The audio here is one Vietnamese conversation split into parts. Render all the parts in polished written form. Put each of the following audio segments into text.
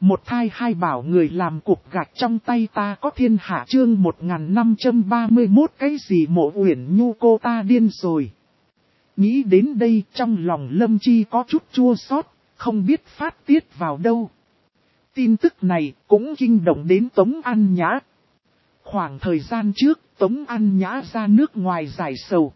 Một thai hai bảo người làm cục gạch trong tay ta có thiên hạ chương 1531 cái gì Mộ Uyển Nhu cô ta điên rồi. Nghĩ đến đây trong lòng Lâm Chi có chút chua xót, không biết phát tiết vào đâu. Tin tức này cũng kinh động đến Tống An Nhã. Khoảng thời gian trước, Tống An Nhã ra nước ngoài giải sầu.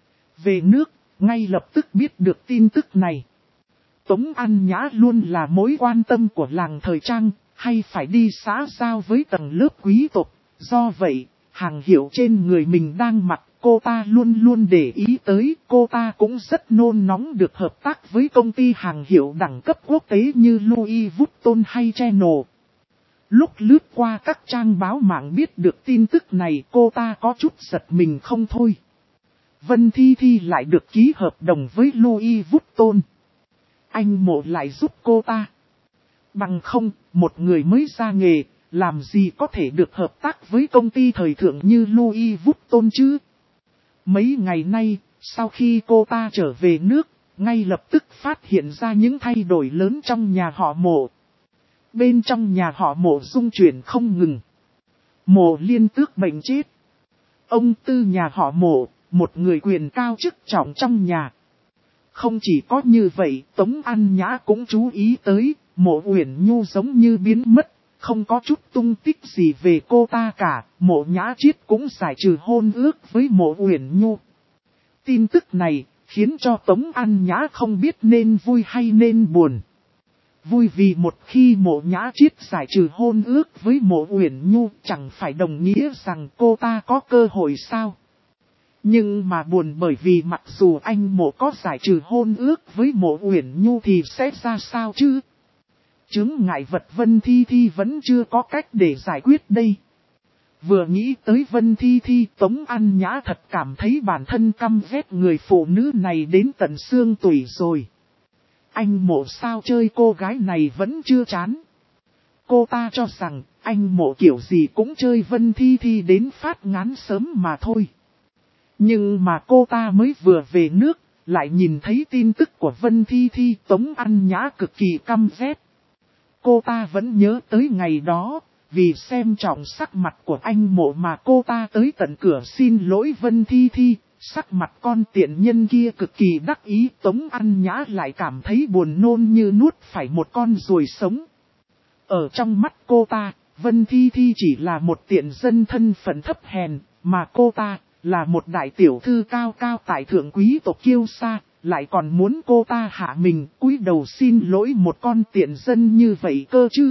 Về nước, ngay lập tức biết được tin tức này. Tống An Nhã luôn là mối quan tâm của làng thời trang, hay phải đi xã giao với tầng lớp quý tộc. Do vậy, hàng hiệu trên người mình đang mặc, cô ta luôn luôn để ý tới. Cô ta cũng rất nôn nóng được hợp tác với công ty hàng hiệu đẳng cấp quốc tế như Louis Vuitton hay Chanel. Lúc lướt qua các trang báo mạng biết được tin tức này, cô ta có chút giật mình không thôi. Vân Thi Thi lại được ký hợp đồng với Louis Vuitton. Anh Mộ lại giúp cô ta. Bằng không, một người mới ra nghề, làm gì có thể được hợp tác với công ty thời thượng như Louis Vuitton chứ? Mấy ngày nay, sau khi cô ta trở về nước, ngay lập tức phát hiện ra những thay đổi lớn trong nhà họ Mộ. Bên trong nhà họ Mộ rung chuyển không ngừng. Mộ Liên Tước bệnh chết. Ông Tư nhà họ Mộ, một người quyền cao chức trọng trong nhà. Không chỉ có như vậy, Tống An Nhã cũng chú ý tới, Mộ Uyển Nhu giống như biến mất, không có chút tung tích gì về cô ta cả. Mộ Nhã Chiết cũng giải trừ hôn ước với Mộ Uyển Nhu. Tin tức này khiến cho Tống An Nhã không biết nên vui hay nên buồn. Vui vì một khi Mộ Nhã Chiết giải trừ hôn ước với Mộ Uyển Nhu chẳng phải đồng nghĩa rằng cô ta có cơ hội sao. Nhưng mà buồn bởi vì mặc dù anh Mộ có giải trừ hôn ước với Mộ Uyển Nhu thì sẽ ra sao chứ? Chướng ngại vật Vân Thi Thi vẫn chưa có cách để giải quyết đây. Vừa nghĩ tới Vân Thi Thi, Tống An Nhã thật cảm thấy bản thân căm ghét người phụ nữ này đến tận xương tủy rồi. Anh Mộ sao chơi cô gái này vẫn chưa chán. Cô ta cho rằng anh Mộ kiểu gì cũng chơi Vân Thi Thi đến phát ngán sớm mà thôi. Nhưng mà cô ta mới vừa về nước, lại nhìn thấy tin tức của Vân Thi Thi, Tống An Nhã cực kỳ căm ghét. Cô ta vẫn nhớ tới ngày đó, vì xem trọng sắc mặt của anh Mộ mà cô ta tới tận cửa xin lỗi Vân Thi Thi. Sắc mặt con tiện nhân kia cực kỳ đắc ý, Tống An Nhã lại cảm thấy buồn nôn như nuốt phải một con ruồi sống. Ở trong mắt cô ta, Vân Thi Thi chỉ là một tiện dân thân phận thấp hèn, mà cô ta là một đại tiểu thư cao cao tại thượng quý tộc kiêu sa, lại còn muốn cô ta hạ mình cúi đầu xin lỗi một con tiện dân như vậy cơ chứ.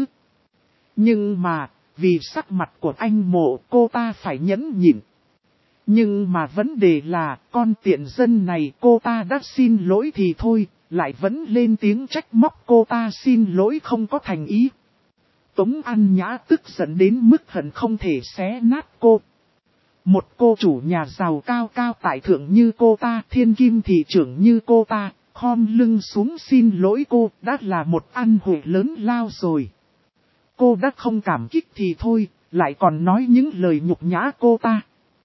Nhưng mà, vì sắc mặt của anh Mộ cô ta phải nhẫn nhịn. Nhưng mà vấn đề là con tiện dân này cô ta đã xin lỗi thì thôi, lại vẫn lên tiếng trách móc cô ta xin lỗi không có thành ý. Tống An Nhã tức giận đến mức hận không thể xé nát cô. Một cô chủ nhà giàu cao cao tại thượng như cô ta, thiên kim thị trưởng như cô ta, khom lưng xuống xin lỗi cô đã là một ăn hội lớn lao rồi. Cô đã không cảm kích thì thôi, lại còn nói những lời nhục nhã cô ta.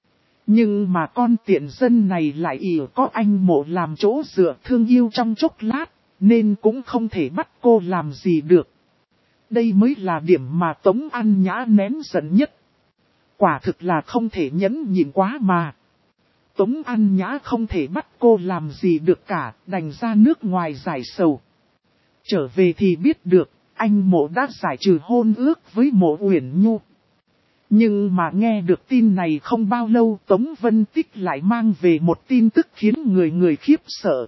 Nhưng mà con tiện dân này lại ỷ có anh Mộ làm chỗ dựa thương yêu trong chốc lát, nên cũng không thể bắt cô làm gì được. Đây mới là điểm mà Tống An Nhã nén giận nhất. Quả thực là không thể nhẫn nhịn quá mà. Tống An Nhã không thể bắt cô làm gì được cả, đành ra nước ngoài giải sầu. Trở về thì biết được, anh Mộ đã giải trừ hôn ước với Mộ Uyển Nhu. Nhưng mà nghe được tin này không bao lâu, Tống Vân Tích lại mang về một tin tức khiến người khiếp sợ.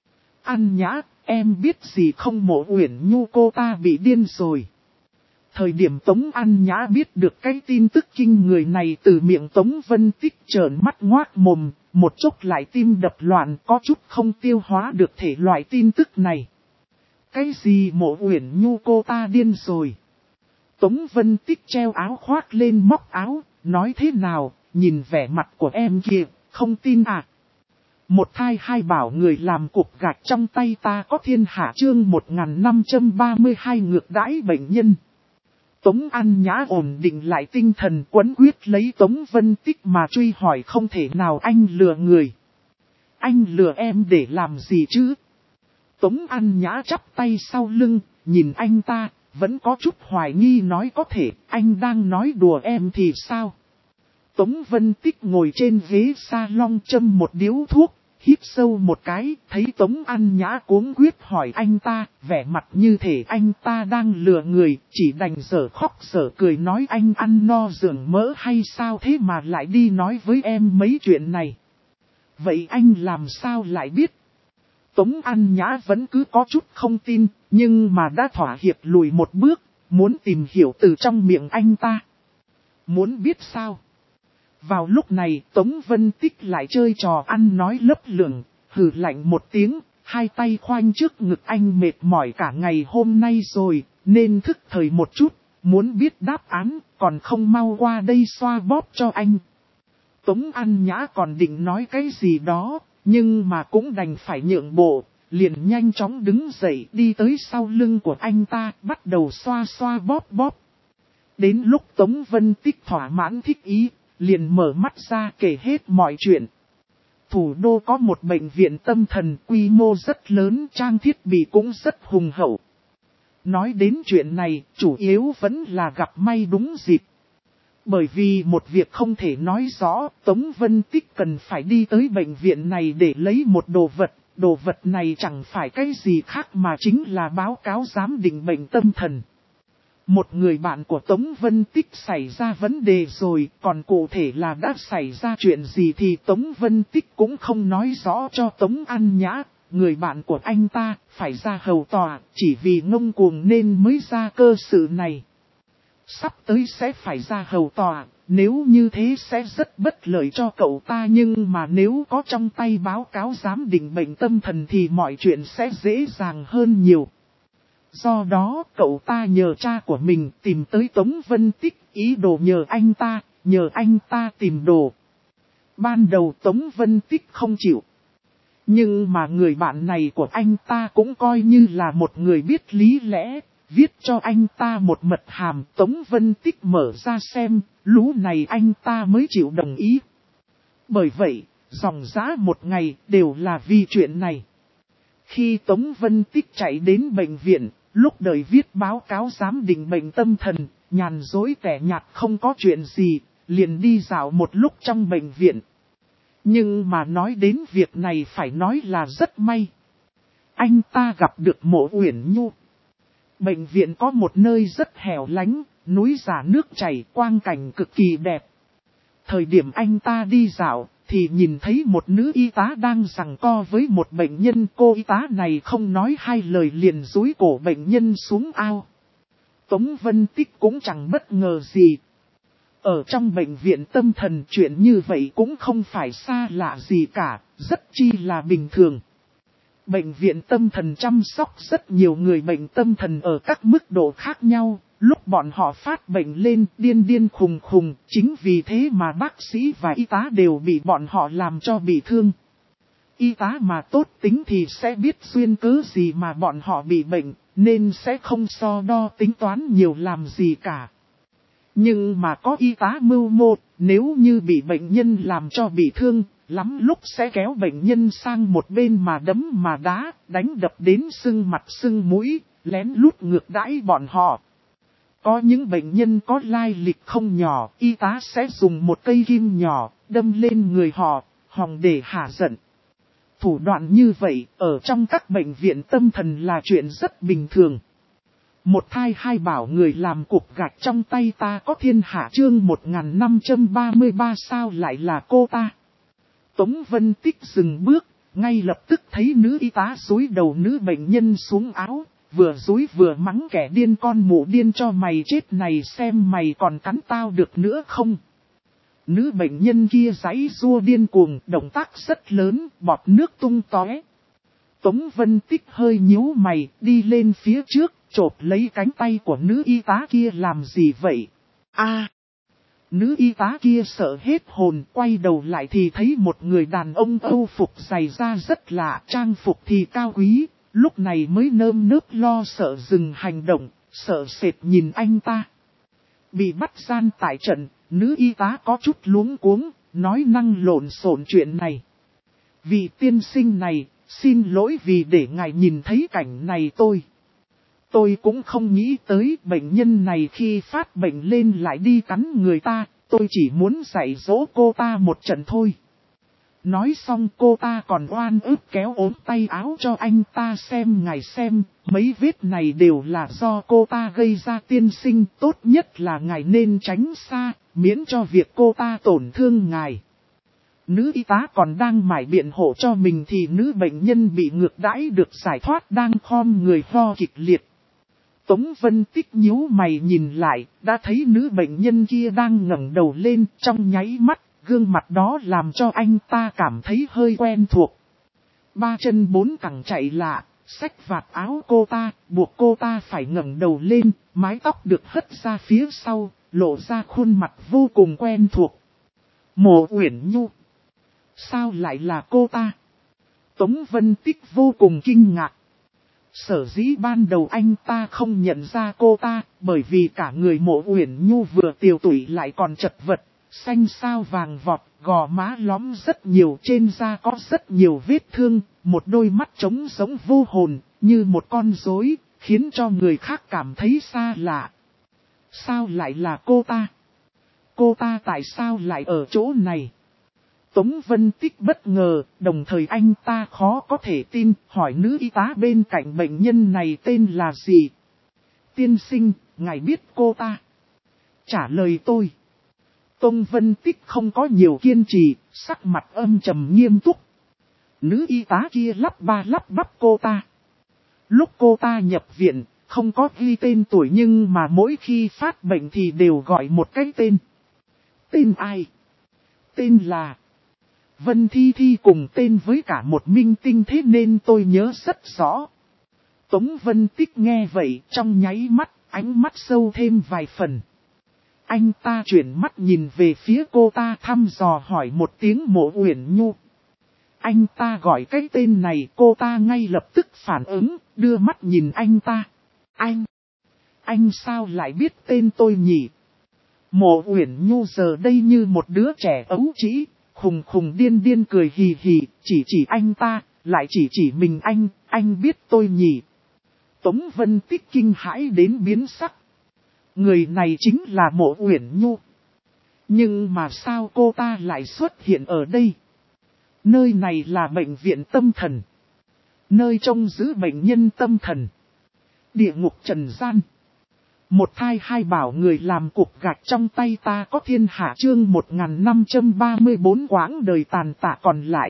An Nhã, em biết gì không, Mộ Uyển Nhu cô ta bị điên rồi. Thời điểm Tống An Nhã biết được cái tin tức kinh người này từ miệng Tống Vân Tích trợn mắt ngoác mồm, một chốc lại tim đập loạn, có chút không tiêu hóa được thể loại tin tức này. Cái gì Mộ Uyển Nhu cô ta điên rồi? Tống Vân Tích treo áo khoác lên móc áo, nói thế nào, nhìn vẻ mặt của em kìa, không tin à? Một thai hai bảo người làm cục gạch trong tay ta có thiên hạ chương 1532 ngược đãi bệnh nhân. Tống An Nhã ổn định lại tinh thần quấn quyết lấy Tống Vân Tích mà truy hỏi không thể nào anh lừa người. Anh lừa em để làm gì chứ? Tống An Nhã chắp tay sau lưng, nhìn anh ta, vẫn có chút hoài nghi nói có thể anh đang nói đùa em thì sao. Tống Vân Tích ngồi trên ghế salon châm một điếu thuốc, hít sâu một cái, thấy Tống An Nhã cuống quyết hỏi anh ta, vẻ mặt như thể anh ta đang lừa người, chỉ đành dở khóc dở cười nói anh ăn no giường mỡ hay sao thế mà lại đi nói với em mấy chuyện này. Vậy anh làm sao lại biết? Tống An Nhã vẫn cứ có chút không tin, nhưng mà đã thỏa hiệp lùi một bước, muốn tìm hiểu từ trong miệng anh ta. Muốn biết sao? Vào lúc này Tống Vân Tích lại chơi trò ăn nói lấp lửng, hừ lạnh một tiếng, hai tay khoanh trước ngực anh mệt mỏi cả ngày hôm nay rồi, nên thức thời một chút, muốn biết đáp án, còn không mau qua đây xoa bóp cho anh. Tống An Nhã còn định nói cái gì đó, nhưng mà cũng đành phải nhượng bộ, liền nhanh chóng đứng dậy đi tới sau lưng của anh ta, bắt đầu xoa xoa bóp bóp. Đến lúc Tống Vân Tích thỏa mãn thích ý, liền mở mắt ra kể hết mọi chuyện. Thủ đô có một bệnh viện tâm thần quy mô rất lớn, trang thiết bị cũng rất hùng hậu. Nói đến chuyện này, chủ yếu vẫn là gặp may đúng dịp. Bởi vì một việc không thể nói rõ, Tống Vân Tích cần phải đi tới bệnh viện này để lấy một đồ vật này chẳng phải cái gì khác mà chính là báo cáo giám định bệnh tâm thần. Một người bạn của Tống Vân Tích xảy ra vấn đề rồi, còn cụ thể là đã xảy ra chuyện gì thì Tống Vân Tích cũng không nói rõ cho Tống An Nhã. Người bạn của anh ta phải ra hầu tòa, chỉ vì ngông cuồng nên mới ra cơ sự này. Sắp tới sẽ phải ra hầu tòa, nếu như thế sẽ rất bất lợi cho cậu ta, nhưng mà nếu có trong tay báo cáo giám định bệnh tâm thần thì mọi chuyện sẽ dễ dàng hơn nhiều. Do đó cậu ta nhờ cha của mình tìm tới Tống Vân Tích, ý đồ nhờ anh ta tìm đồ. Ban đầu Tống Vân Tích không chịu. Nhưng mà người bạn này của anh ta cũng coi như là một người biết lý lẽ, viết cho anh ta một mật hàm. Tống Vân Tích mở ra xem, lú này anh ta mới chịu đồng ý. Bởi vậy, dòng dã một ngày đều là vì chuyện này. Khi Tống Vân Tích chạy đến bệnh viện, lúc đợi viết báo cáo giám định bệnh tâm thần, nhàn dối tẻ nhạt không có chuyện gì, liền đi dạo một lúc trong bệnh viện. Nhưng mà nói đến việc này phải nói là rất may. Anh ta gặp được Mộ Uyển Nhu. Bệnh viện có một nơi rất hẻo lánh, núi giả nước chảy, quang cảnh cực kỳ đẹp. Thời điểm anh ta đi dạo, thì nhìn thấy một nữ y tá đang giằng co với một bệnh nhân. Cô y tá này không nói hai lời liền dúi cổ bệnh nhân xuống ao. Tống Vân Tích cũng chẳng bất ngờ gì. Ở trong bệnh viện tâm thần chuyện như vậy cũng không phải xa lạ gì cả, rất chi là bình thường. Bệnh viện tâm thần chăm sóc rất nhiều người bệnh tâm thần ở các mức độ khác nhau, lúc bọn họ phát bệnh lên điên khùng khùng, chính vì thế mà bác sĩ và y tá đều bị bọn họ làm cho bị thương. Y tá mà tốt tính thì sẽ biết duyên cớ gì mà bọn họ bị bệnh, nên sẽ không so đo tính toán nhiều làm gì cả. Nhưng mà có y tá mưu mô, nếu như bị bệnh nhân làm cho bị thương, lắm lúc sẽ kéo bệnh nhân sang một bên mà đấm mà đá, đánh đập đến sưng mặt sưng mũi, lén lút ngược đãi bọn họ. Có những bệnh nhân có lai lịch không nhỏ, y tá sẽ dùng một cây kim nhỏ, đâm lên người họ, hòng để hả giận. Thủ đoạn như vậy, ở trong các bệnh viện tâm thần là chuyện rất bình thường. Một thai hai bảo người làm cục gạch trong tay ta có thiên hạ chương 1533 sao lại là cô ta. Tống Vân Tích dừng bước, ngay lập tức thấy nữ y tá xúi đầu nữ bệnh nhân xuống áo, vừa dúi vừa mắng kẻ điên con mụ điên cho mày chết này xem mày còn cắn tao được nữa không. Nữ bệnh nhân kia giãy giụa điên cuồng, động tác rất lớn, bọt nước tung tóe. Tống Vân Tích hơi nhíu mày, đi lên phía trước, chộp lấy cánh tay của nữ y tá kia làm gì vậy? Nữ y tá kia sợ hết hồn, quay đầu lại thì thấy một người đàn ông âu phục dày da rất lạ, trang phục thì cao quý, lúc này mới nơm nớp lo sợ dừng hành động, sợ sệt nhìn anh ta. Bị bắt gian tại trận, nữ y tá có chút luống cuống, nói năng lộn xộn chuyện này. Vị tiên sinh này, xin lỗi vì để ngài nhìn thấy cảnh này tôi. Tôi cũng không nghĩ tới bệnh nhân này khi phát bệnh lên lại đi cắn người ta, tôi chỉ muốn dạy dỗ cô ta một trận thôi. Nói xong cô ta còn oan ức kéo ốm tay áo cho anh ta xem, ngài xem, mấy vết này đều là do cô ta gây ra, tiên sinh, tốt nhất là ngài nên tránh xa, miễn cho việc cô ta tổn thương ngài. Nữ y tá còn đang mải biện hộ cho mình thì nữ bệnh nhân bị ngược đãi được giải thoát đang khom người ho kịch liệt. Tống Vân Tích nhíu mày nhìn lại, đã thấy nữ bệnh nhân kia đang ngẩng đầu lên, trong nháy mắt, gương mặt đó làm cho anh ta cảm thấy hơi quen thuộc. Ba chân bốn cẳng chạy lạ, xách vạt áo cô ta, buộc cô ta phải ngẩng đầu lên, mái tóc được hất ra phía sau, lộ ra khuôn mặt vô cùng quen thuộc. Mộ Uyển Nhu. Sao lại là cô ta? Tống Vân Tích vô cùng kinh ngạc. Sở dĩ ban đầu anh ta không nhận ra cô ta, bởi vì cả người Mộ Uyển Nhu vừa tiều tụy lại còn chật vật, xanh xao vàng vọt, gò má lõm rất nhiều, trên da có rất nhiều vết thương, một đôi mắt trống giống vô hồn, như một con rối, khiến cho người khác cảm thấy xa lạ. Sao lại là cô ta? Cô ta tại sao lại ở chỗ này? Tống Vân Tích bất ngờ, đồng thời anh ta khó có thể tin, hỏi nữ y tá bên cạnh bệnh nhân này tên là gì? Tiên sinh, ngài biết cô ta? Trả lời tôi. Tống Vân Tích không có nhiều kiên trì, sắc mặt âm trầm nghiêm túc. Nữ y tá kia lắp ba lắp bắp cô ta. Lúc cô ta nhập viện, không có ghi tên tuổi nhưng mà mỗi khi phát bệnh thì đều gọi một cái tên. Tên ai? Tên là... Vân Thi Thi, cùng tên với cả một minh tinh, thế nên tôi nhớ rất rõ. Tống Vân Tích nghe vậy trong nháy mắt, ánh mắt sâu thêm vài phần. Anh ta chuyển mắt nhìn về phía cô ta thăm dò hỏi một tiếng Mộ Uyển Nhu. Anh ta gọi cái tên này, cô ta ngay lập tức phản ứng, đưa mắt nhìn anh ta. Anh sao lại biết tên tôi nhỉ? Mộ Uyển Nhu giờ đây như một đứa trẻ ấu trĩ. Khùng khùng điên điên cười hì hì, chỉ anh ta, lại chỉ mình anh biết tôi nhỉ. Tống Vân Tích kinh hãi đến biến sắc. Người này chính là Mộ Uyển Nhu. Nhưng mà sao cô ta lại xuất hiện ở đây? Nơi này là bệnh viện tâm thần. Nơi trông giữ bệnh nhân tâm thần. Địa ngục trần gian. Một thai hai bảo người làm cục gạch trong tay ta có thiên hạ, chương 1534 quãng đời tàn tạ còn lại.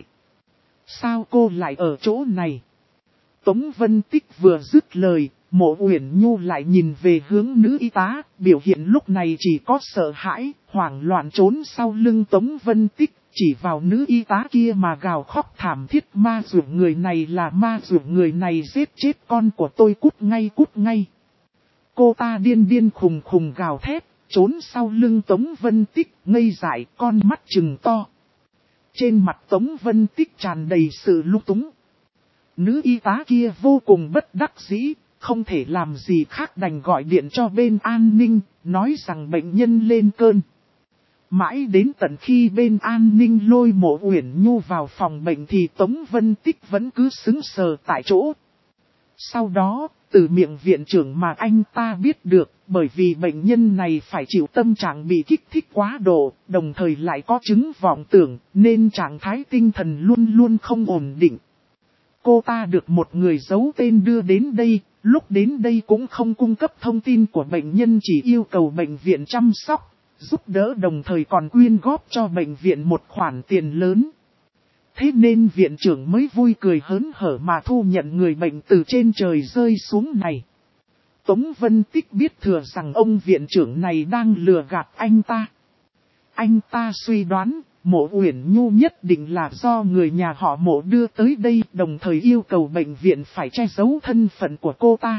Sao cô lại ở chỗ này? Tống Vân Tích vừa dứt lời, Mộ Uyển Nhu lại nhìn về hướng nữ y tá, biểu hiện lúc này chỉ có sợ hãi, hoảng loạn trốn sau lưng Tống Vân Tích, chỉ vào nữ y tá kia mà gào khóc thảm thiết, ma dụ người này là ma dụ người này giết chết con của tôi, cút ngay. Cô ta điên điên khùng khùng gào thét, trốn sau lưng Tống Vân Tích, ngây dại, con mắt trừng to. Trên mặt Tống Vân Tích tràn đầy sự lung túng. Nữ y tá kia vô cùng bất đắc dĩ, không thể làm gì khác đành gọi điện cho bên an ninh, nói rằng bệnh nhân lên cơn. Mãi đến tận khi bên an ninh lôi Mộ Uyển Nhu vào phòng bệnh thì Tống Vân Tích vẫn cứ sững sờ tại chỗ. Sau đó, từ miệng viện trưởng mà anh ta biết được, bởi vì bệnh nhân này phải chịu tâm trạng bị kích thích quá độ, đồng thời lại có chứng vọng tưởng, nên trạng thái tinh thần luôn luôn không ổn định. Cô ta được một người giấu tên đưa đến đây, lúc đến đây cũng không cung cấp thông tin của bệnh nhân, chỉ yêu cầu bệnh viện chăm sóc, giúp đỡ, đồng thời còn quyên góp cho bệnh viện một khoản tiền lớn. Thế nên viện trưởng mới vui cười hớn hở mà thu nhận người bệnh từ trên trời rơi xuống này. Tống Vân Tích biết thừa rằng ông viện trưởng này đang lừa gạt anh ta. Anh ta suy đoán, Mộ Uyển Nhu nhất định là do người nhà họ Mộ đưa tới đây, đồng thời yêu cầu bệnh viện phải che giấu thân phận của cô ta.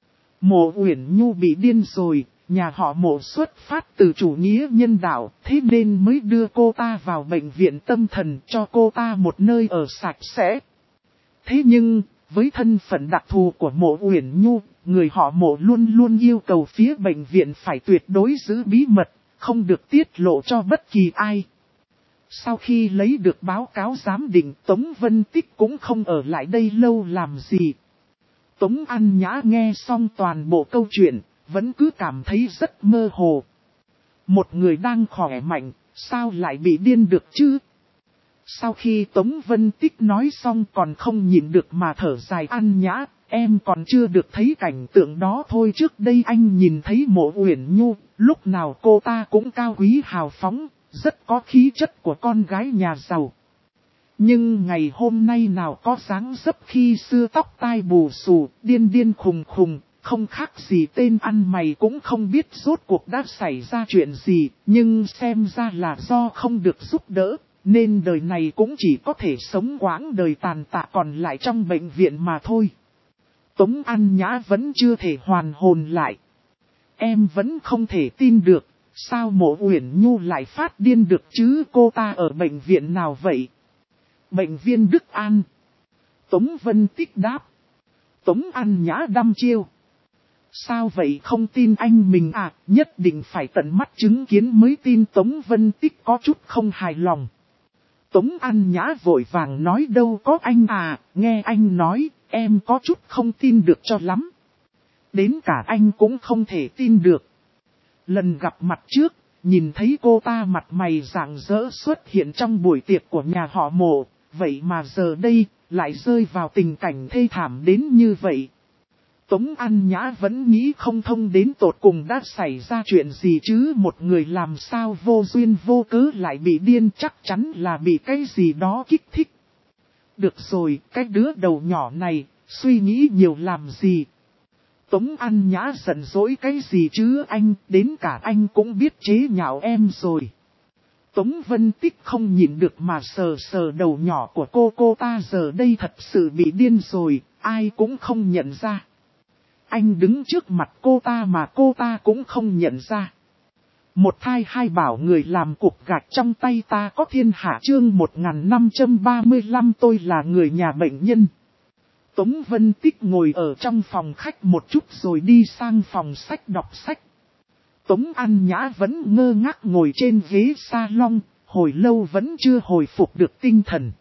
Mộ Uyển Nhu bị điên rồi, nhà họ Mộ xuất phát từ chủ nghĩa nhân đạo, thế nên mới đưa cô ta vào bệnh viện tâm thần, cho cô ta một nơi ở sạch sẽ. Thế nhưng, với thân phận đặc thù của Mộ Uyển Nhu, người họ Mộ luôn luôn yêu cầu phía bệnh viện phải tuyệt đối giữ bí mật, không được tiết lộ cho bất kỳ ai. Sau khi lấy được báo cáo giám định, Tống Vân Tích cũng không ở lại đây lâu làm gì. Tống An Nhã nghe xong toàn bộ câu chuyện, vẫn cứ cảm thấy rất mơ hồ. Một người đang khỏe mạnh, sao lại bị điên được chứ? Sau khi Tống Vân Tích nói xong còn không nhịn được mà thở dài. An Nhã, em còn chưa được thấy cảnh tượng đó thôi. Trước đây anh nhìn thấy Mộ Uyển Nhu, lúc nào cô ta cũng cao quý hào phóng, rất có khí chất của con gái nhà giàu. Nhưng ngày hôm nay nào có dáng dấp khi xưa, tóc tai bù xù, điên điên khùng khùng, không khác gì tên ăn mày. Cũng không biết rốt cuộc đã xảy ra chuyện gì, nhưng xem ra là do không được giúp đỡ, nên đời này cũng chỉ có thể sống quãng đời tàn tạ còn lại trong bệnh viện mà thôi. Tống An Nhã vẫn chưa thể hoàn hồn lại. Em vẫn không thể tin được, sao Mộ Uyển Nhu lại phát điên được chứ? Cô ta ở bệnh viện nào vậy? Bệnh viện Đức An. Tống Vân Tích đáp. Tống An Nhã đăm chiêu. Sao vậy, không tin anh mình à? Nhất định phải tận mắt chứng kiến mới tin. Tống Vân Tích có chút không hài lòng. Tống An Nhã vội vàng nói, đâu có anh à, nghe anh nói, em có chút không tin được cho lắm. Đến cả anh cũng không thể tin được. Lần gặp mặt trước, nhìn thấy cô ta mặt mày rạng rỡ xuất hiện trong buổi tiệc của nhà họ Mộ, vậy mà giờ đây, lại rơi vào tình cảnh thê thảm đến như vậy. Tống An Nhã vẫn nghĩ không thông đến tột cùng đã xảy ra chuyện gì chứ. Một người làm sao vô duyên vô cớ lại bị điên, chắc chắn là bị cái gì đó kích thích. Được rồi, cái đứa đầu nhỏ này, suy nghĩ nhiều làm gì. Tống An Nhã giận dỗi cái gì chứ anh, đến cả anh cũng biết chế nhạo em rồi. Tống Vân Tích không nhịn được mà sờ sờ đầu nhỏ của cô ta giờ đây thật sự bị điên rồi, ai cũng không nhận ra. Anh đứng trước mặt cô ta mà cô ta cũng không nhận ra. Một thai hai bảo người làm cục gạch trong tay ta có thiên hạ. Chương 1535. Tôi là người nhà bệnh nhân. Tống Vân Tích ngồi ở trong phòng khách một chút rồi đi sang phòng sách đọc sách. Tống An Nhã vẫn ngơ ngác ngồi trên ghế salon, hồi lâu vẫn chưa hồi phục được tinh thần.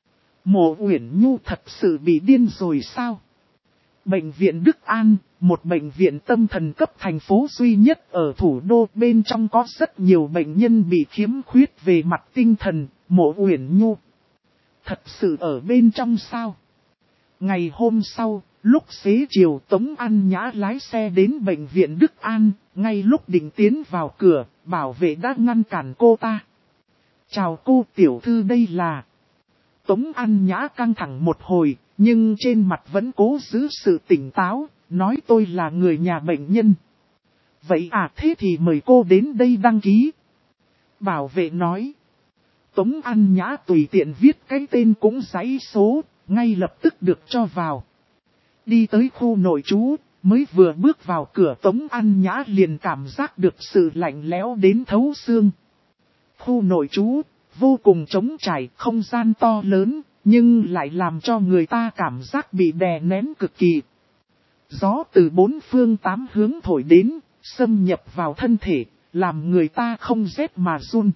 Mộ Uyển Nhu thật sự bị điên rồi sao? Bệnh viện Đức An, một bệnh viện tâm thần cấp thành phố duy nhất ở thủ đô, bên trong có rất nhiều bệnh nhân bị khiếm khuyết về mặt tinh thần. Mộ Uyển Nhu thật sự ở bên trong sao? Ngày hôm sau, lúc xế chiều, Tống An Nhã lái xe đến bệnh viện Đức An, ngay lúc định tiến vào cửa, bảo vệ đã ngăn cản cô ta. Chào cô tiểu thư, đây là... Tống An Nhã căng thẳng một hồi, nhưng trên mặt vẫn cố giữ sự tỉnh táo, nói tôi là người nhà bệnh nhân. Vậy à, thế thì mời cô đến đây đăng ký. Bảo vệ nói. Tống An Nhã tùy tiện viết cái tên cũng dãy số, ngay lập tức được cho vào. Đi tới khu nội trú, mới vừa bước vào cửa Tống An Nhã liền cảm giác được sự lạnh lẽo đến thấu xương. Khu nội trú, vô cùng trống trải, không gian to lớn, nhưng lại làm cho người ta cảm giác bị đè nén cực kỳ. Gió từ bốn phương tám hướng thổi đến, xâm nhập vào thân thể, làm người ta không rét mà run.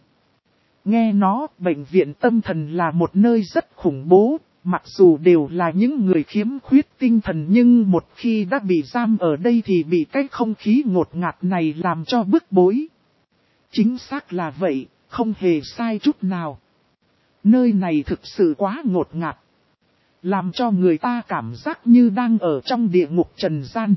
Nghe nói, bệnh viện tâm thần là một nơi rất khủng bố, mặc dù đều là những người khiếm khuyết tinh thần, nhưng một khi đã bị giam ở đây thì bị cái không khí ngột ngạt này làm cho bức bối. Chính xác là vậy, không hề sai chút nào. Nơi này thực sự quá ngột ngạt, làm cho người ta cảm giác như đang ở trong địa ngục trần gian.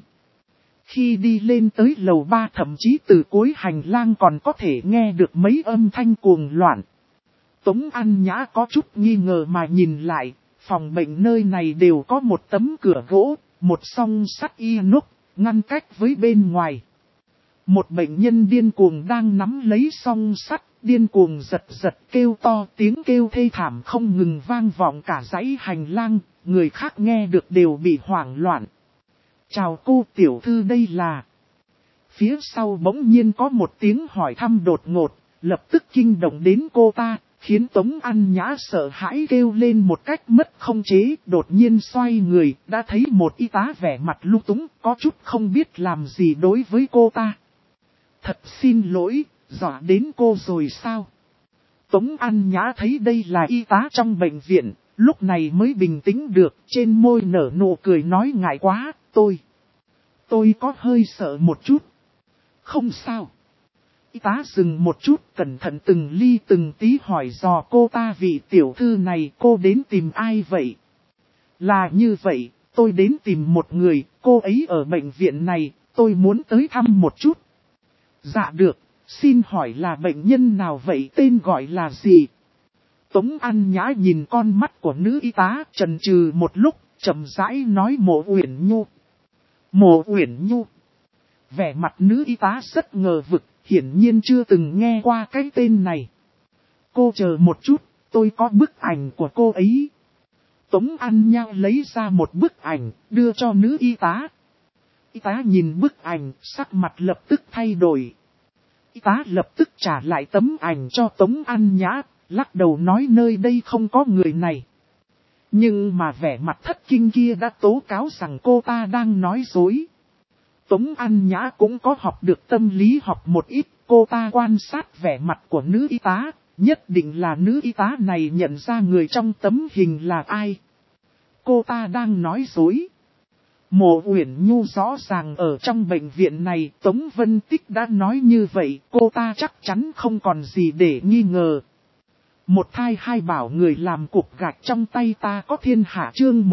Khi đi lên tới lầu 3, thậm chí từ cuối hành lang còn có thể nghe được mấy âm thanh cuồng loạn. Tống An Nhã có chút nghi ngờ mà nhìn lại, phòng bệnh nơi này đều có một tấm cửa gỗ, một song sắt inox, ngăn cách với bên ngoài. Một bệnh nhân điên cuồng đang nắm lấy song sắt, điên cuồng giật giật kêu to, tiếng kêu thê thảm không ngừng vang vọng cả dãy hành lang, người khác nghe được đều bị hoảng loạn. Chào cô tiểu thư, đây là... Phía sau bỗng nhiên có một tiếng hỏi thăm đột ngột, lập tức kinh động đến cô ta, khiến Tống An Nhã sợ hãi kêu lên một cách mất không chế. Đột nhiên xoay người, đã thấy một y tá vẻ mặt lung túng, có chút không biết làm gì đối với cô ta. Thật xin lỗi, dọa đến cô rồi sao? Tống An Nhã thấy đây là y tá trong bệnh viện, lúc này mới bình tĩnh được, trên môi nở nụ cười nói ngại quá, tôi có hơi sợ một chút. Không sao. Y tá dừng một chút, cẩn thận từng ly từng tí hỏi dò cô ta, vị tiểu thư này cô đến tìm ai vậy? Là như vậy, tôi đến tìm một người, cô ấy ở bệnh viện này, tôi muốn tới thăm một chút. Dạ được, xin hỏi là bệnh nhân nào vậy, tên gọi là gì? Tống An Nhã nhìn con mắt của nữ y tá, chần chừ một lúc, chậm rãi nói Mộ Uyển Nhu. Mộ Uyển Nhu. Vẻ mặt nữ y tá rất ngờ vực, hiển nhiên chưa từng nghe qua cái tên này. Cô chờ một chút, tôi có bức ảnh của cô ấy. Tống An Nhã lấy ra một bức ảnh, đưa cho nữ y tá. Y tá nhìn bức ảnh, sắc mặt lập tức thay đổi. Y tá lập tức trả lại tấm ảnh cho Tống An Nhã, lắc đầu nói nơi đây không có người này. Nhưng mà vẻ mặt thất kinh kia đã tố cáo rằng cô ta đang nói dối. Tống An Nhã cũng có học được tâm lý học một ít, cô ta quan sát vẻ mặt của nữ y tá, nhất định là nữ y tá này nhận ra người trong tấm hình là ai. Cô ta đang nói dối. Mộ Uyển Nhu rõ ràng ở trong bệnh viện này, Tống Vân Tích đã nói như vậy, cô ta chắc chắn không còn gì để nghi ngờ. Một thai hai bảo người làm cục gạch trong tay ta có thiên hạ, chương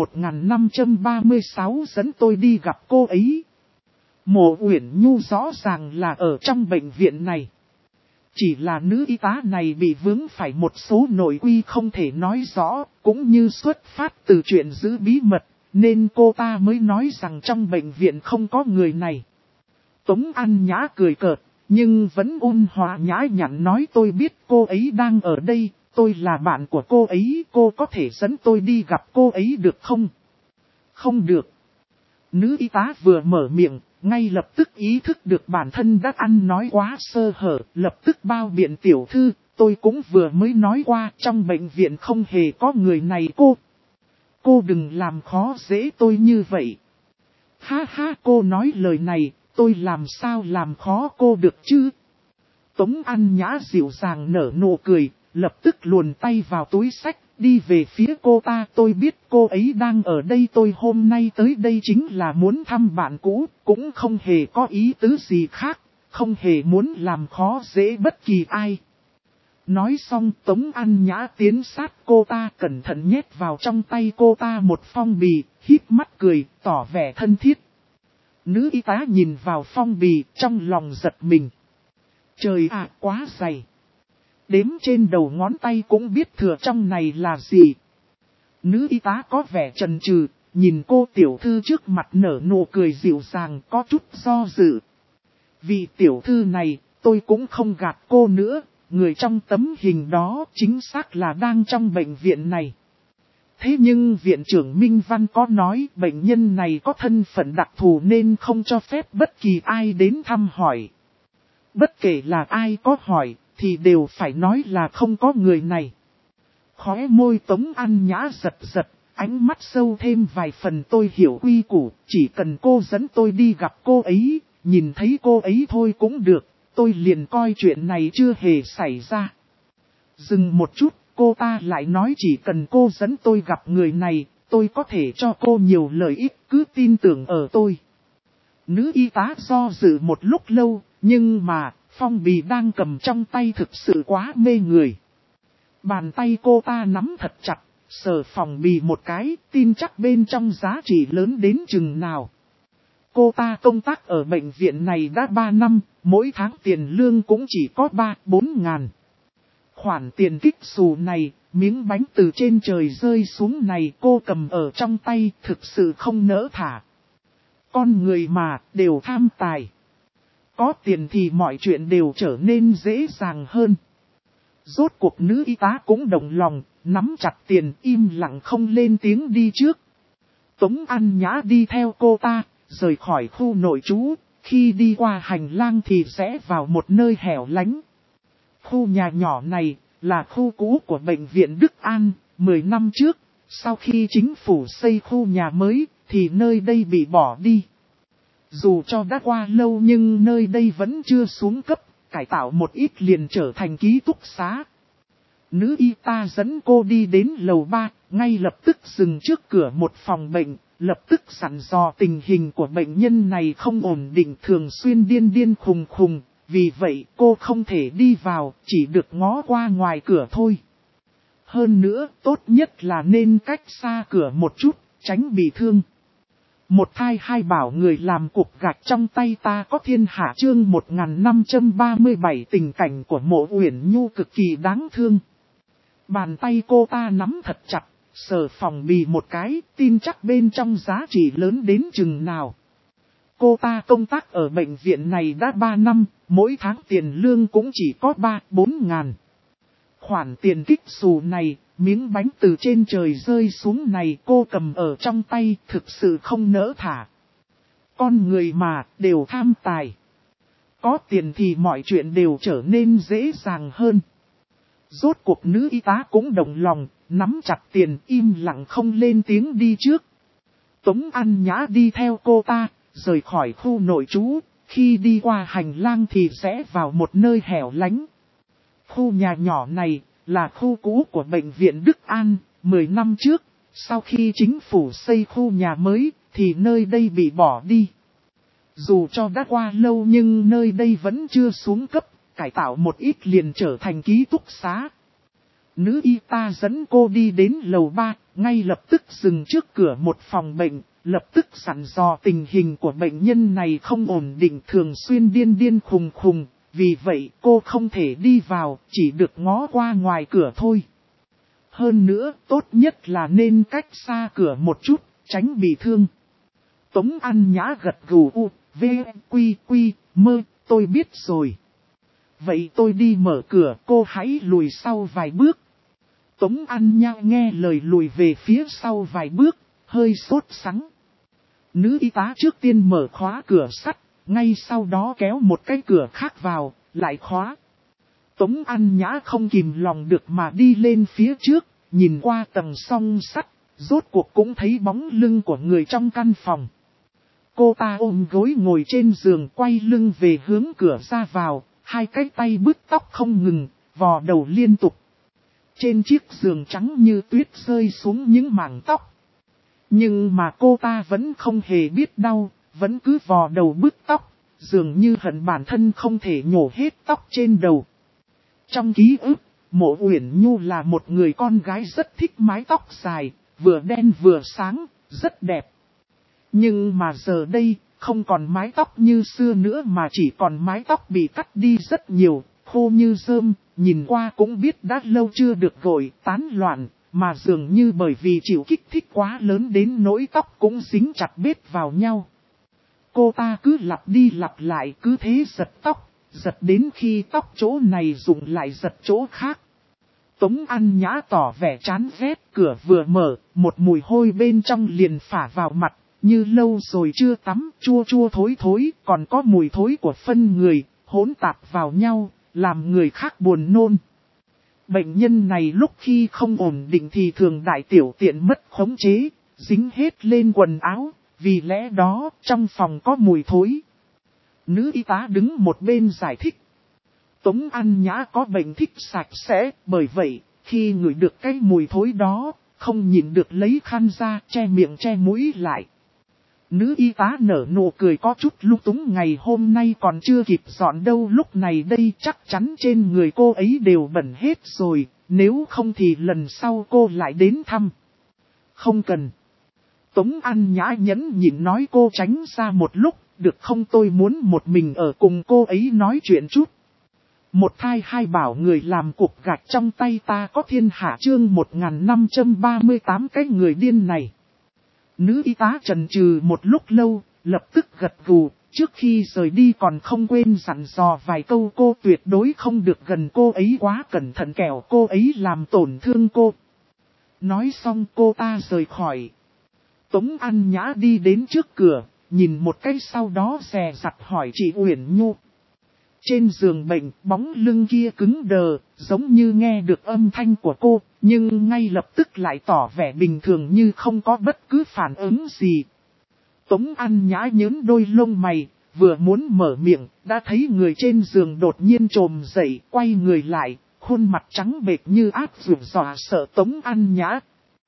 1536 dẫn tôi đi gặp cô ấy. Mộ Uyển Nhu rõ ràng là ở trong bệnh viện này. Chỉ là nữ y tá này bị vướng phải một số nội quy không thể nói rõ, cũng như xuất phát từ chuyện giữ bí mật, nên cô ta mới nói rằng trong bệnh viện không có người này. Tống An Nhã cười cợt, nhưng vẫn ôn hòa nhã nhặn nói tôi biết cô ấy đang ở đây, tôi là bạn của cô ấy, cô có thể dẫn tôi đi gặp cô ấy được không? Không được. Nữ y tá vừa mở miệng, ngay lập tức ý thức được bản thân đã ăn nói quá sơ hở, lập tức bao biện tiểu thư, tôi cũng vừa mới nói qua trong bệnh viện không hề có người này cô đừng làm khó dễ tôi như vậy. Ha ha, cô nói lời này, tôi làm sao làm khó cô được chứ? Tống An Nhã dịu dàng nở nụ cười, lập tức luồn tay vào túi xách, đi về phía cô ta. Tôi biết cô ấy đang ở đây, tôi hôm nay tới đây chính là muốn thăm bạn cũ, cũng không hề có ý tứ gì khác, không hề muốn làm khó dễ bất kỳ ai. Nói xong Tống An Nhã tiến sát cô ta, cẩn thận nhét vào trong tay cô ta một phong bì, híp mắt cười, tỏ vẻ thân thiết. Nữ y tá nhìn vào phong bì, trong lòng giật mình. Trời ạ, quá dày. Đếm trên đầu ngón tay cũng biết thừa trong này là gì. Nữ y tá có vẻ chần chừ, nhìn cô tiểu thư trước mặt nở nụ cười dịu dàng, có chút do dự. Vì tiểu thư này, tôi cũng không gạt cô nữa, người trong tấm hình đó chính xác là đang trong bệnh viện này. Thế nhưng viện trưởng Minh Văn có nói bệnh nhân này có thân phận đặc thù nên không cho phép bất kỳ ai đến thăm hỏi. Bất kể là ai có hỏi, thì đều phải nói là không có người này. Khóe môi Tống An Nhã giật giật, ánh mắt sâu thêm vài phần. Tôi hiểu quy củ, chỉ cần cô dẫn tôi đi gặp cô ấy, nhìn thấy cô ấy thôi cũng được, tôi liền coi chuyện này chưa hề xảy ra. Dừng một chút, cô ta lại nói chỉ cần cô dẫn tôi gặp người này, tôi có thể cho cô nhiều lợi ích, cứ tin tưởng ở tôi. Nữ y tá do dự một lúc lâu, nhưng mà phong bì đang cầm trong tay thực sự quá mê người. Bàn tay cô ta nắm thật chặt, sờ phong bì một cái, tin chắc bên trong giá trị lớn đến chừng nào. Cô ta công tác ở bệnh viện này đã 3 năm, mỗi tháng tiền lương cũng chỉ có 3-4 ngàn. Khoản tiền kích xù này, miếng bánh từ trên trời rơi xuống này cô cầm ở trong tay thực sự không nỡ thả. Con người mà, đều tham tài. Có tiền thì mọi chuyện đều trở nên dễ dàng hơn. Rốt cuộc nữ y tá cũng đồng lòng, nắm chặt tiền im lặng không lên tiếng đi trước. Tống An Nhã đi theo cô ta, rời khỏi khu nội trú, khi đi qua hành lang thì sẽ vào một nơi hẻo lánh. Khu nhà nhỏ này là khu cũ của bệnh viện Đức An, 10 năm trước, sau khi chính phủ xây khu nhà mới thì nơi đây bị bỏ đi. Dù cho đã qua lâu nhưng nơi đây vẫn chưa xuống cấp, cải tạo một ít liền trở thành ký túc xá. Nữ y tá dẫn cô đi đến lầu 3, ngay lập tức dừng trước cửa một phòng bệnh, lập tức dặn dò tình hình của bệnh nhân này không ổn định, thường xuyên điên điên khùng khùng, vì vậy cô không thể đi vào, chỉ được ngó qua ngoài cửa thôi. Hơn nữa, tốt nhất là nên cách xa cửa một chút, tránh bị thương. Một thai hai bảo người làm cục gạch trong tay ta có thiên hạ chương 1537 tình cảnh của Mộ Uyển Nhu cực kỳ đáng thương. Bàn tay cô ta nắm thật chặt, sờ phòng bì một cái, tin chắc bên trong giá trị lớn đến chừng nào. Cô ta công tác ở bệnh viện này đã 3 năm, mỗi tháng tiền lương cũng chỉ có 3-4 ngàn. Khoản tiền kích xù này, miếng bánh từ trên trời rơi xuống này cô cầm ở trong tay thực sự không nỡ thả. Con người mà, đều tham tài. Có tiền thì mọi chuyện đều trở nên dễ dàng hơn. Rốt cuộc nữ y tá cũng đồng lòng, nắm chặt tiền im lặng không lên tiếng đi trước. Tống An Nhã đi theo cô ta, rời khỏi khu nội trú, khi đi qua hành lang thì sẽ vào một nơi hẻo lánh. Khu nhà nhỏ này là khu cũ của bệnh viện Đức An, 10 năm trước, sau khi chính phủ xây khu nhà mới thì nơi đây bị bỏ đi. Dù cho đã qua lâu nhưng nơi đây vẫn chưa xuống cấp, cải tạo một ít liền trở thành ký túc xá. Nữ y tá dẫn cô đi đến lầu 3, ngay lập tức dừng trước cửa một phòng bệnh, lập tức dặn dò tình hình của bệnh nhân này không ổn định, thường xuyên điên điên khùng khùng, vì vậy cô không thể đi vào, chỉ được ngó qua ngoài cửa thôi. Hơn nữa, tốt nhất là nên cách xa cửa một chút, tránh bị thương. Tống An Nhã gật gù mơ, tôi biết rồi. Vậy tôi đi mở cửa, cô hãy lùi sau vài bước. Tống An Nhã nghe lời lùi về phía sau vài bước, hơi sốt sắng. Nữ y tá trước tiên mở khóa cửa sắt, ngay sau đó kéo một cái cửa khác vào, lại khóa. Tống An Nhã không kìm lòng được mà đi lên phía trước, nhìn qua tầng song sắt, rốt cuộc cũng thấy bóng lưng của người trong căn phòng. Cô ta ôm gối ngồi trên giường quay lưng về hướng cửa ra vào, hai cái tay bứt tóc không ngừng, vò đầu liên tục. Trên chiếc giường trắng như tuyết rơi xuống những mảng tóc. Nhưng mà cô ta vẫn không hề biết đau, vẫn cứ vò đầu bứt tóc, dường như hận bản thân không thể nhổ hết tóc trên đầu. Trong ký ức, Mộ Uyển Nhu là một người con gái rất thích mái tóc dài, vừa đen vừa sáng, rất đẹp. Nhưng mà giờ đây, không còn mái tóc như xưa nữa mà chỉ còn mái tóc bị cắt đi rất nhiều, khô như rơm, nhìn qua cũng biết đã lâu chưa được gội, tán loạn, mà dường như bởi vì chịu kích thích quá lớn đến nỗi tóc cũng dính chặt bết vào nhau. Cô ta cứ lặp đi lặp lại cứ thế giật tóc, giật đến khi tóc chỗ này rụng lại giật chỗ khác. Tống An Nhã tỏ vẻ chán ghét, cửa vừa mở, một mùi hôi bên trong liền phả vào mặt, như lâu rồi chưa tắm, chua chua thối thối, còn có mùi thối của phân người, hỗn tạp vào nhau, làm người khác buồn nôn. Bệnh nhân này lúc khi không ổn định thì thường đại tiểu tiện mất khống chế, dính hết lên quần áo, vì lẽ đó trong phòng có mùi thối. Nữ y tá đứng một bên giải thích. Tống An Nhã có bệnh thích sạch sẽ, bởi vậy, khi ngửi được cái mùi thối đó, không nhịn được lấy khăn ra che miệng che mũi lại. Nữ y tá nở nụ cười có chút lung túng, ngày hôm nay còn chưa kịp dọn đâu, lúc này đây chắc chắn trên người cô ấy đều bẩn hết rồi, nếu không thì lần sau cô lại đến thăm. Không cần. Tống An Nhã nhẫn nhịn nói, cô tránh ra một lúc, được không, tôi muốn một mình ở cùng cô ấy nói chuyện chút. Một thai hai bảo người làm cục gạch trong tay ta có thiên hạ chương 1538 cái người điên này. Nữ y tá chần chừ một lúc lâu, lập tức gật gù, trước khi rời đi còn không quên dặn dò vài câu, cô tuyệt đối không được gần cô ấy quá cẩn thận kẻo cô ấy làm tổn thương cô. Nói xong cô ta rời khỏi. Tống An Nhã đi đến trước cửa, nhìn một cái sau đó dè dặt hỏi chị Uyển Nhu. Trên giường bệnh, bóng lưng kia cứng đờ, giống như nghe được âm thanh của cô, nhưng ngay lập tức lại tỏ vẻ bình thường như không có bất cứ phản ứng gì. Tống An Nhã nhớn đôi lông mày, vừa muốn mở miệng, đã thấy người trên giường đột nhiên trồm dậy, quay người lại, khuôn mặt trắng bệch như ác vượt dọa sợ Tống An Nhã.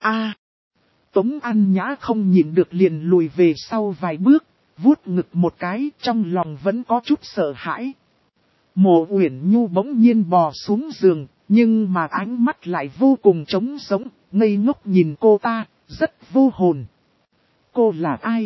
Tống An Nhã không nhịn được liền lùi về sau vài bước, vuốt ngực một cái, trong lòng vẫn có chút sợ hãi. Mộ Uyển Nhu bỗng nhiên bò xuống giường, nhưng mà ánh mắt lại vô cùng trống rỗng, ngây ngốc nhìn cô ta, rất vô hồn. Cô là ai?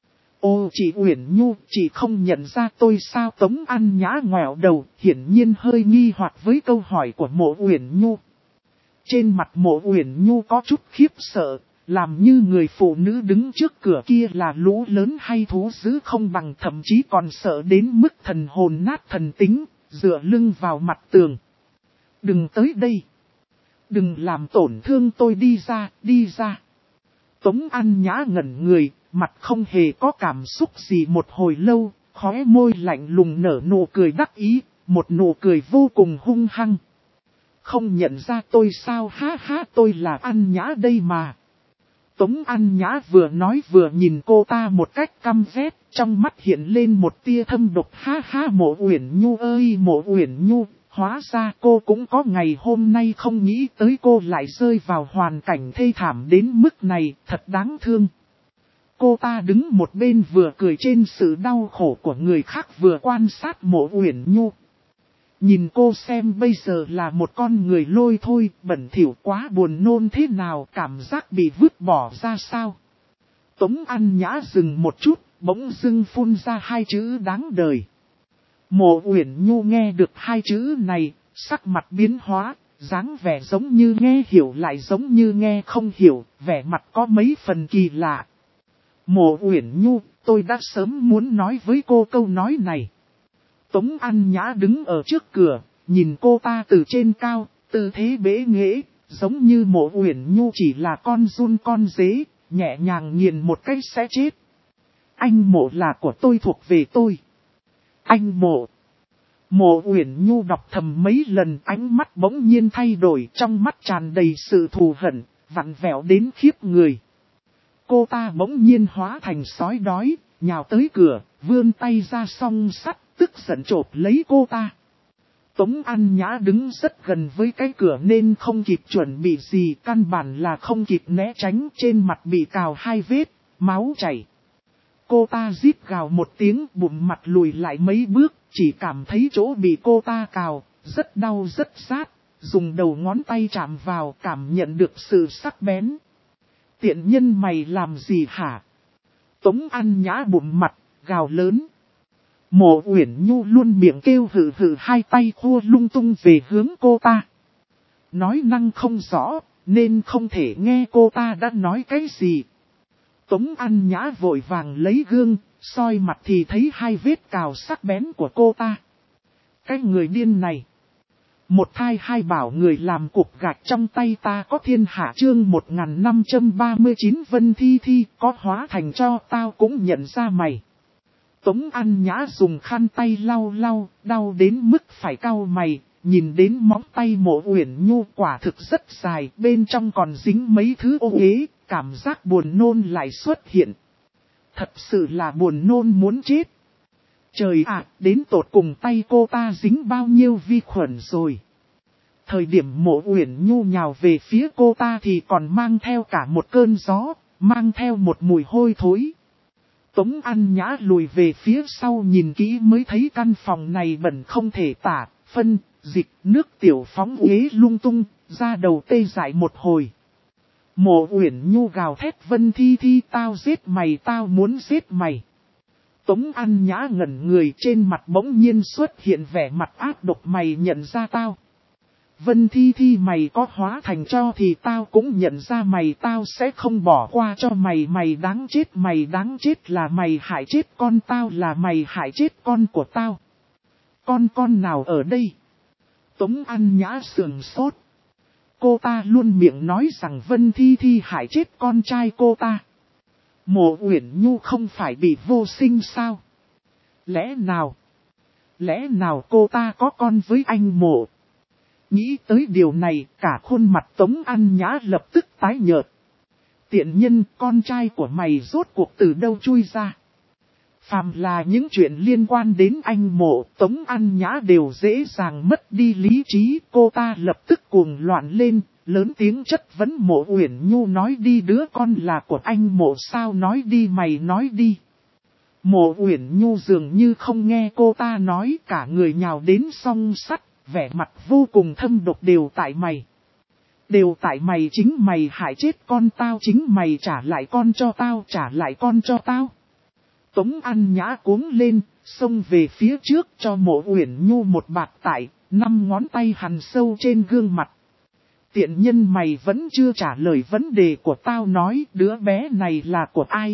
Ô chị Uyển Nhu, chị không nhận ra tôi sao? Tống An Nhã ngoẹo đầu, hiển nhiên hơi nghi hoặc với câu hỏi của Mộ Uyển Nhu. Trên mặt Mộ Uyển Nhu có chút khiếp sợ, làm như người phụ nữ đứng trước cửa kia là lũ lớn hay thú dữ không bằng, thậm chí còn sợ đến mức thần hồn nát thần tính, dựa lưng vào mặt tường. Đừng tới đây. Đừng làm tổn thương tôi, đi ra, đi ra. Tống An Nhã ngẩn người, mặt không hề có cảm xúc gì một hồi lâu, khóe môi lạnh lùng nở nụ cười đắc ý, một nụ cười vô cùng hung hăng. Không nhận ra tôi sao? Ha ha, tôi là An Nhã đây mà. Tống An Nhã vừa nói vừa nhìn cô ta một cách căm ghét, trong mắt hiện lên một tia thâm độc. Ha ha, Mộ Uyển Nhu ơi, Mộ Uyển Nhu, hóa ra cô cũng có ngày hôm nay, không nghĩ tới cô lại rơi vào hoàn cảnh thê thảm đến mức này, thật đáng thương. Cô ta đứng một bên vừa cười trên sự đau khổ của người khác vừa quan sát Mộ Uyển Nhu. Nhìn cô xem bây giờ là một con người lôi thôi, bẩn thỉu quá buồn nôn thế nào, cảm giác bị vứt bỏ ra sao. Tống An Nhã dừng một chút, bỗng dưng phun ra hai chữ đáng đời. Mộ Uyển Nhu nghe được hai chữ này, sắc mặt biến hóa, dáng vẻ giống như nghe hiểu lại giống như nghe không hiểu, vẻ mặt có mấy phần kỳ lạ. Mộ Uyển Nhu, tôi đã sớm muốn nói với cô câu nói này. Tống An Nhã đứng ở trước cửa, nhìn cô ta từ trên cao, tư thế bế nghễ, giống như Mộ Uyển Nhu chỉ là con giun con dế, nhẹ nhàng nghiền một cái sẽ chết. Anh Mộ là của tôi, thuộc về tôi. Anh Mộ. Mộ Uyển Nhu đọc thầm mấy lần, ánh mắt bỗng nhiên thay đổi, trong mắt tràn đầy sự thù hận, vặn vẹo đến khiếp người. Cô ta bỗng nhiên hóa thành sói đói, nhào tới cửa, vươn tay ra song sắt, tức giận chộp lấy cô ta. Tống An Nhã đứng rất gần với cái cửa nên không kịp chuẩn bị gì, căn bản là không kịp né tránh, trên mặt bị cào hai vết, máu chảy. Cô ta rít gào một tiếng, bụng mặt lùi lại mấy bước, chỉ cảm thấy chỗ bị cô ta cào, rất đau rất rát, dùng đầu ngón tay chạm vào, cảm nhận được sự sắc bén. Tiện nhân mày làm gì hả? Tống An Nhã bụng mặt, gào lớn. Mộ Uyển Nhu luôn miệng kêu hừ hừ, hai tay khua lung tung về hướng cô ta. Nói năng không rõ, nên không thể nghe cô ta đã nói cái gì. Tống An Nhã vội vàng lấy gương, soi mặt thì thấy hai vết cào sắc bén của cô ta. Cái người điên này. Một thai hai bảo người làm cục gạch trong tay ta có thiên hạ. Chương 1539 Vân Thi Thi, có hóa thành cho tao cũng nhận ra mày. Tống An Nhã dùng khăn tay lau lau, đau đến mức phải cau mày, nhìn đến móng tay Mộ Uyển Nhu quả thực rất dài, bên trong còn dính mấy thứ ô uế, cảm giác buồn nôn lại xuất hiện. Thật sự là buồn nôn muốn chết. Trời ạ, đến tột cùng tay cô ta dính bao nhiêu vi khuẩn rồi. Thời điểm Mộ Uyển Nhu nhào về phía cô ta thì còn mang theo cả một cơn gió, mang theo một mùi hôi thối. Tống An Nhã lùi về phía sau nhìn kỹ mới thấy căn phòng này bẩn không thể tả, phân, dịch, nước tiểu phóng uế lung tung, ra đầu tê dại một hồi. Mộ Uyển Nhu gào thét, Vân Thi Thi, tao giết mày, tao muốn giết mày. Tống An Nhã ngẩn người, trên mặt bỗng nhiên xuất hiện vẻ mặt ác độc, mày nhận ra tao. Vân Thi Thi, mày có hóa thành cho thì tao cũng nhận ra mày, tao sẽ không bỏ qua cho mày, mày đáng chết, là mày hại chết con tao, là mày hại chết con của tao. Con nào ở đây? Tống An Nhã sườn sốt. Cô ta luôn miệng nói rằng Vân Thi Thi hại chết con trai cô ta. Mộ Uyển Nhu không phải bị vô sinh sao? Lẽ nào cô ta có con với anh Mộ? Nghĩ tới điều này, cả khuôn mặt Tống An Nhã lập tức tái nhợt. Tiện nhân, con trai của mày rốt cuộc từ đâu chui ra? Phàm là những chuyện liên quan đến anh Mộ, Tống An Nhã đều dễ dàng mất đi lý trí. Cô ta lập tức cuồng loạn lên, lớn tiếng chất vấn Mộ Uyển Nhu, nói đi, đứa con là của anh Mộ sao, nói đi mày, nói đi. Mộ Uyển Nhu dường như không nghe cô ta nói, cả người nhào đến song sắt, vẻ mặt vô cùng thâm độc. Đều tại mày. Đều tại mày, chính mày hại chết con tao, chính mày trả lại con cho tao, trả lại con cho tao. Tống An Nhã cuống lên, xông về phía trước cho Mộ Uyển Nhu một bạt tải, 5 ngón tay hằn sâu trên gương mặt. Tiện nhân, mày vẫn chưa trả lời vấn đề của tao, nói đứa bé này là của ai?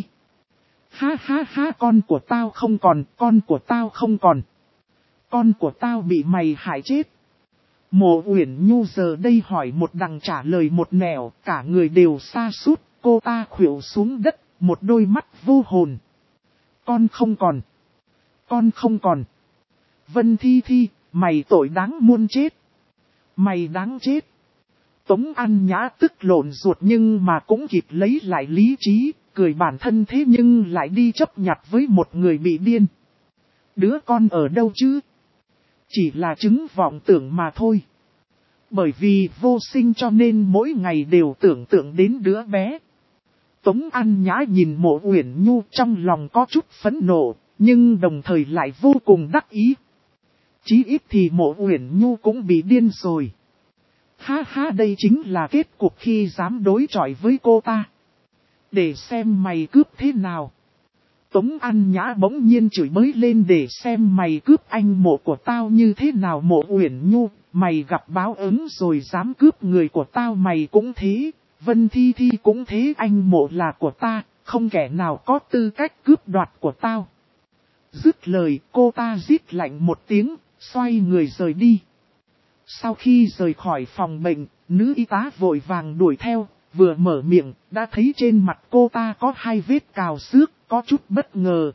Ha ha ha, con của tao không còn, con của tao không còn. Con của tao bị mày hại chết. Mộ Uyển Nhu giờ đây hỏi một đằng trả lời một nẻo, cả người đều sa sút, cô ta khuỵu xuống đất, một đôi mắt vô hồn. Con không còn. Con không còn. Vân Thi Thi, mày tội đáng muôn chết. Mày đáng chết. Tống An Nhã tức lộn ruột nhưng mà cũng kịp lấy lại lý trí, cười bản thân thế nhưng lại đi chấp nhặt với một người bị điên. Đứa con ở đâu chứ? Chỉ là chứng vọng tưởng mà thôi. Bởi vì vô sinh cho nên mỗi ngày đều tưởng tượng đến đứa bé. Tống An Nhã nhìn Mộ Uyển Nhu, trong lòng có chút phẫn nộ, nhưng đồng thời lại vô cùng đắc ý. Chí ít thì Mộ Uyển Nhu cũng bị điên rồi. Ha ha, đây chính là kết cục khi dám đối chọi với cô ta. Để xem mày cướp thế nào. Tống An Nhã bỗng nhiên chửi bới lên, để xem mày cướp anh Mộ của tao như thế nào. Mộ Uyển Nhu, mày gặp báo ứng rồi, dám cướp người của tao mày cũng thế. Vân Thi Thi cũng thế, anh Mộ là của ta, không kẻ nào có tư cách cướp đoạt của tao. Dứt lời, cô ta rít lạnh một tiếng, xoay người rời đi. Sau khi rời khỏi phòng bệnh, nữ y tá vội vàng đuổi theo, vừa mở miệng, đã thấy trên mặt cô ta có 2 vết cào xước, có chút bất ngờ.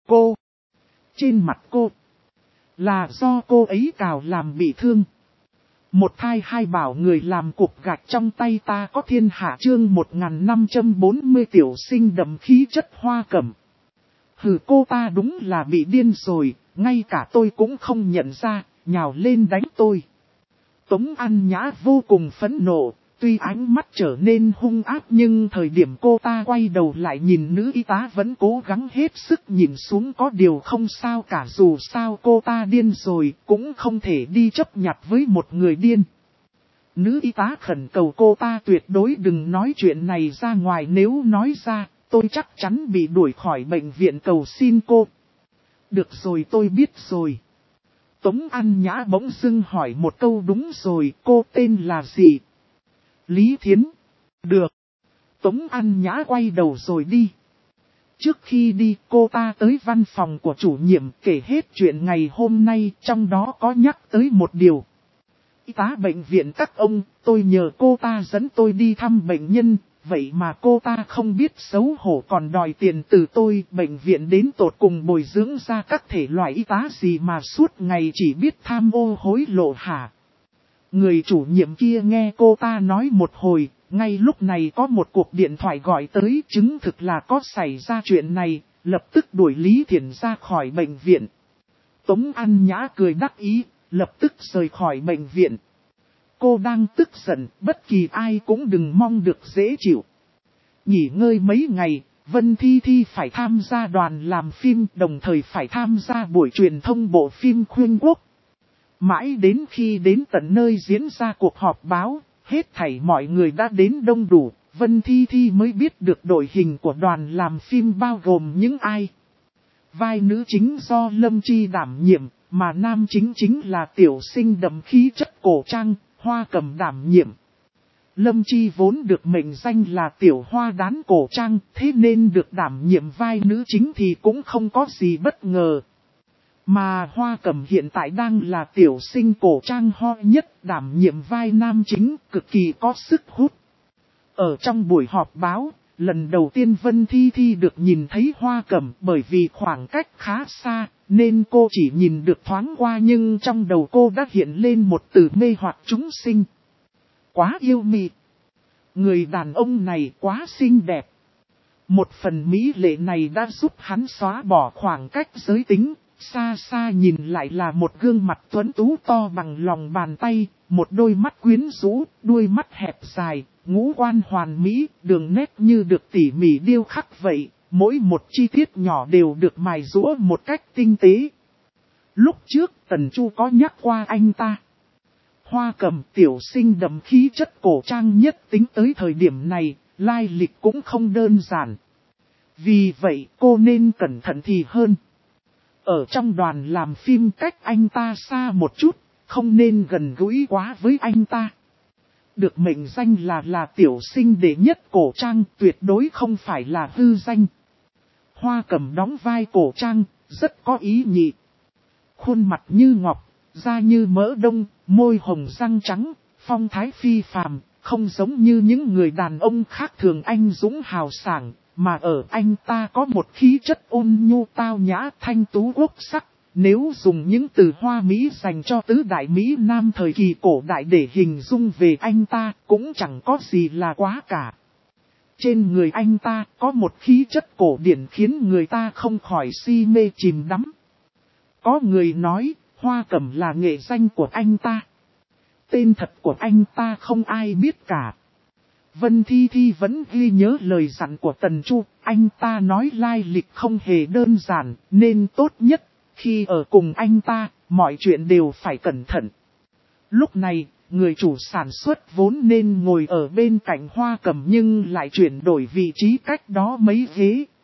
Trên mặt cô, là do cô ấy cào làm bị thương. Một thai hai bảo người làm cục gạch trong tay ta có thiên hạ, chương 1540 tiểu sinh đậm khí chất Hoa Cẩm. Hừ, cô ta đúng là bị điên rồi, ngay cả tôi cũng không nhận ra, nhào lên đánh tôi. Tống An Nhã vô cùng phẫn nộ, tuy ánh mắt trở nên hung ác nhưng thời điểm cô ta quay đầu lại nhìn nữ y tá vẫn cố gắng hết sức nhìn xuống, có điều không sao cả, dù sao cô ta điên rồi cũng không thể đi chấp nhặt với một người điên. Nữ y tá khẩn cầu cô ta tuyệt đối đừng nói chuyện này ra ngoài, nếu nói ra tôi chắc chắn bị đuổi khỏi bệnh viện, cầu xin cô. Được rồi, tôi biết rồi. Tống An Nhã bỗng dưng hỏi một câu, đúng rồi, cô tên là gì? Lý Thiến. Được. Tống An Nhã quay đầu rồi đi. Trước khi đi, cô ta tới văn phòng của chủ nhiệm kể hết chuyện ngày hôm nay, trong đó có nhắc tới một điều. Y tá bệnh viện các ông, tôi nhờ cô ta dẫn tôi đi thăm bệnh nhân, vậy mà cô ta không biết xấu hổ còn đòi tiền từ tôi. Bệnh viện đến tột cùng bồi dưỡng ra các thể loại y tá gì mà suốt ngày chỉ biết tham ô hối lộ hả? Người chủ nhiệm kia nghe cô ta nói một hồi, ngay lúc này có một cuộc điện thoại gọi tới, chứng thực là có xảy ra chuyện này, lập tức đuổi Lý Thiển ra khỏi bệnh viện. Tống An Nhã cười đắc ý, lập tức rời khỏi bệnh viện. Cô đang tức giận, bất kỳ ai cũng đừng mong được dễ chịu. Nghỉ ngơi mấy ngày, Vân Thi Thi phải tham gia đoàn làm phim, đồng thời phải tham gia buổi truyền thông bộ phim Khuyên Quốc. Mãi đến khi đến tận nơi diễn ra cuộc họp báo, hết thảy mọi người đã đến đông đủ, Vân Thi Thi mới biết được đội hình của đoàn làm phim bao gồm những ai. Vai nữ chính do Lâm Chi đảm nhiệm, mà nam chính chính là tiểu sinh đậm khí chất cổ trang, Hoa Cẩm đảm nhiệm. Lâm Chi vốn được mệnh danh là tiểu hoa đán cổ trang, thế nên được đảm nhiệm vai nữ chính thì cũng không có gì bất ngờ. Mà Hoa Cẩm hiện tại đang là tiểu sinh cổ trang hot nhất, đảm nhiệm vai nam chính, cực kỳ có sức hút. Ở trong buổi họp báo, lần đầu tiên Vân Thi Thi được nhìn thấy Hoa Cẩm, bởi vì khoảng cách khá xa, nên cô chỉ nhìn được thoáng qua, nhưng trong đầu cô đã hiện lên một từ mê hoặc chúng sinh. Quá yêu mị. Người đàn ông này quá xinh đẹp. Một phần mỹ lệ này đã giúp hắn xóa bỏ khoảng cách giới tính, xa xa nhìn lại là một gương mặt tuấn tú to bằng lòng bàn tay, một đôi mắt quyến rũ, đuôi mắt hẹp dài, ngũ quan hoàn mỹ, đường nét như được tỉ mỉ điêu khắc vậy, mỗi một chi tiết nhỏ đều được mài giũa một cách tinh tế. Lúc trước Tần Chu có nhắc qua anh ta. Hoa Cầm tiểu sinh đậm khí chất cổ trang nhất tính tới thời điểm này, lai lịch cũng không đơn giản. Vì vậy cô nên cẩn thận thì hơn. Ở trong đoàn làm phim cách anh ta xa một chút, không nên gần gũi quá với anh ta. Được mệnh danh là tiểu sinh đệ nhất cổ trang, tuyệt đối không phải là hư danh. Hoa Cầm đóng vai cổ trang, rất có ý nhị. Khuôn mặt như ngọc, da như mỡ đông, môi hồng răng trắng, phong thái phi phàm, không giống như những người đàn ông khác thường anh dũng hào sảng, mà ở anh ta có một khí chất ôn nhu tao nhã thanh tú quốc sắc. Nếu dùng những từ hoa mỹ dành cho tứ đại Mỹ Nam thời kỳ cổ đại để hình dung về anh ta, cũng chẳng có gì là quá cả. Trên người anh ta có một khí chất cổ điển khiến người ta không khỏi si mê chìm đắm. Có người nói, Hoa Cầm là nghệ danh của anh ta. Tên thật của anh ta không ai biết cả. Vân Thi Thi vẫn ghi nhớ lời dặn của Tần Chu, anh ta nói lai lịch không hề đơn giản, nên tốt nhất, khi ở cùng anh ta, mọi chuyện đều phải cẩn thận. Lúc này, người chủ sản xuất vốn nên ngồi ở bên cạnh Hoa Cầm nhưng lại chuyển đổi vị trí cách đó mấy ghế.